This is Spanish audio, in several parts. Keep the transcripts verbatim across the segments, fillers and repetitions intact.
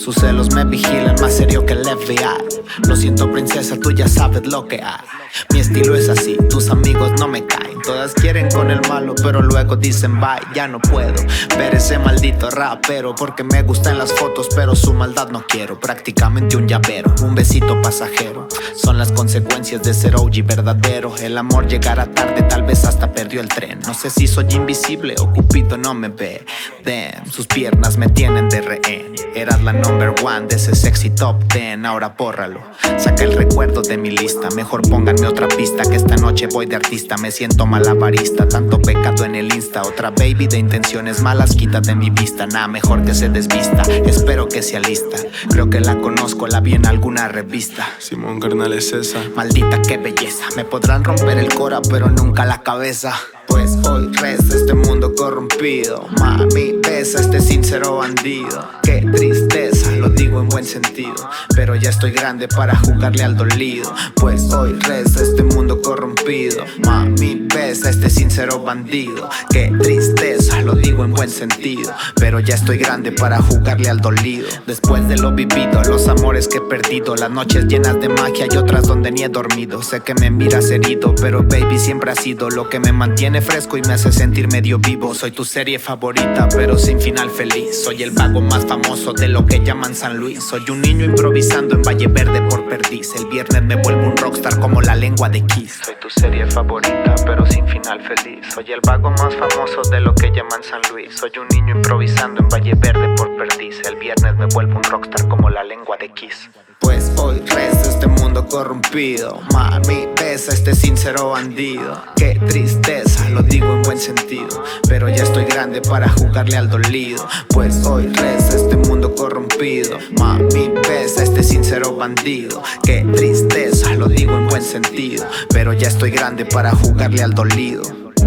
Sus celos me vigilan más serio que el F B I. Lo siento princesa, tú ya sabes lo que hay. Mi estilo es así, tus amigos no me caen. Todas quieren con el malo, pero luego dicen bye. Ya no puedo ver ese maldito rapero, porque me gustan las fotos, pero su maldad no quiero. Prácticamente un llavero, un besito pasajero. Son las consecuencias de ser O G verdadero. El amor llegará tarde, tal vez hasta perdió el tren. No sé si soy invisible o Cupido no me ve. Damn, sus piernas me tienen de rehén. Eras la number one de ese sexy top ten. Ahora bórralo, saca el recuerdo de mi lista. Mejor pónganme otra pista, que esta noche voy de artista. Me siento malabarista, tanto pecado en el Insta. Otra baby de intenciones malas, quita de mi vista. Nada mejor que se desvista, espero que sea lista. Creo que la conozco, la vi en alguna revista. Simón carnal es esa. Maldita qué belleza, me podrán romper el cora pero nunca la cabeza. Pues hoy reza este mundo corrompido. Mami, besa este sincero bandido. Qué tristeza, lo digo en buen sentido, pero ya estoy grande para jugarle al dolido. Pues hoy reza este mundo corrompido. Mami, besa este sincero bandido. Qué tristeza, lo digo en buen sentido, pero ya estoy grande para jugarle al dolido. Después de lo vivido, los amores que he perdido, las noches llenas de magia y otras donde ni he dormido. Sé que me miras herido, pero baby siempre ha sido lo que me mantiene fresco y me hace sentir medio vivo. Soy tu serie favorita, pero sin final feliz. Soy el vago más famoso de lo que llaman San Luis. Soy un niño improvisando en Valle Verde por Perdiz. El viernes me vuelvo un rockstar como la lengua de Kiss. Soy tu serie favorita, pero sin final feliz. Soy el vago más famoso de lo que llaman San Luis. Soy un niño improvisando en Valle Verde por Perdiz. El viernes me vuelvo un rockstar como la lengua de Kiss. Pues hoy reza este mundo corrompido. Mami, besa este sincero bandido. Qué tristeza, lo digo en buen sentido, pero ya estoy grande para jugarle al dolido. Pues hoy reza este mundo corrompido. Mami, besa este sincero bandido. Qué tristeza, lo digo en buen sentido, pero ya estoy grande para jugarle al dolido.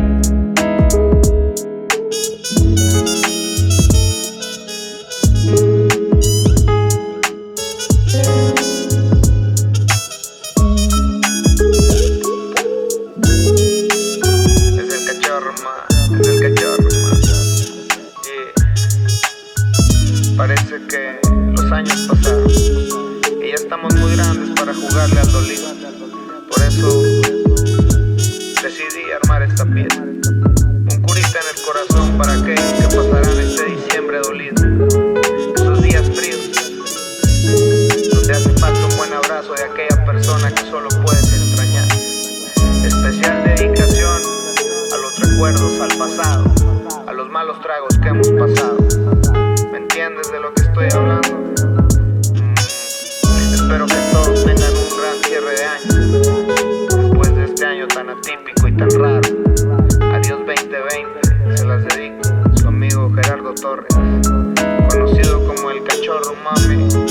Es el cachorro, man. Yeah. Parece que los años pasaron y ya estamos muy grandes para jugarle al dolido. Por eso decidí armar esta pieza. Un curita en el corazón para aquellos que pasarán este diciembre dolido. Esos días fríos donde hace falta un buen abrazo de aquella persona que solo puedes extrañar. Especial dedicación a los recuerdos, al pasado, a los malos tragos que hemos pasado. ¿Me entiendes de lo que estoy hablando? Mm, espero que todos tengan un gran cierre de año, después de este año tan atípico y tan raro. Adiós veinte veinte, se las dedico, su amigo Gerardo Torres, conocido como el Cachorro, mami.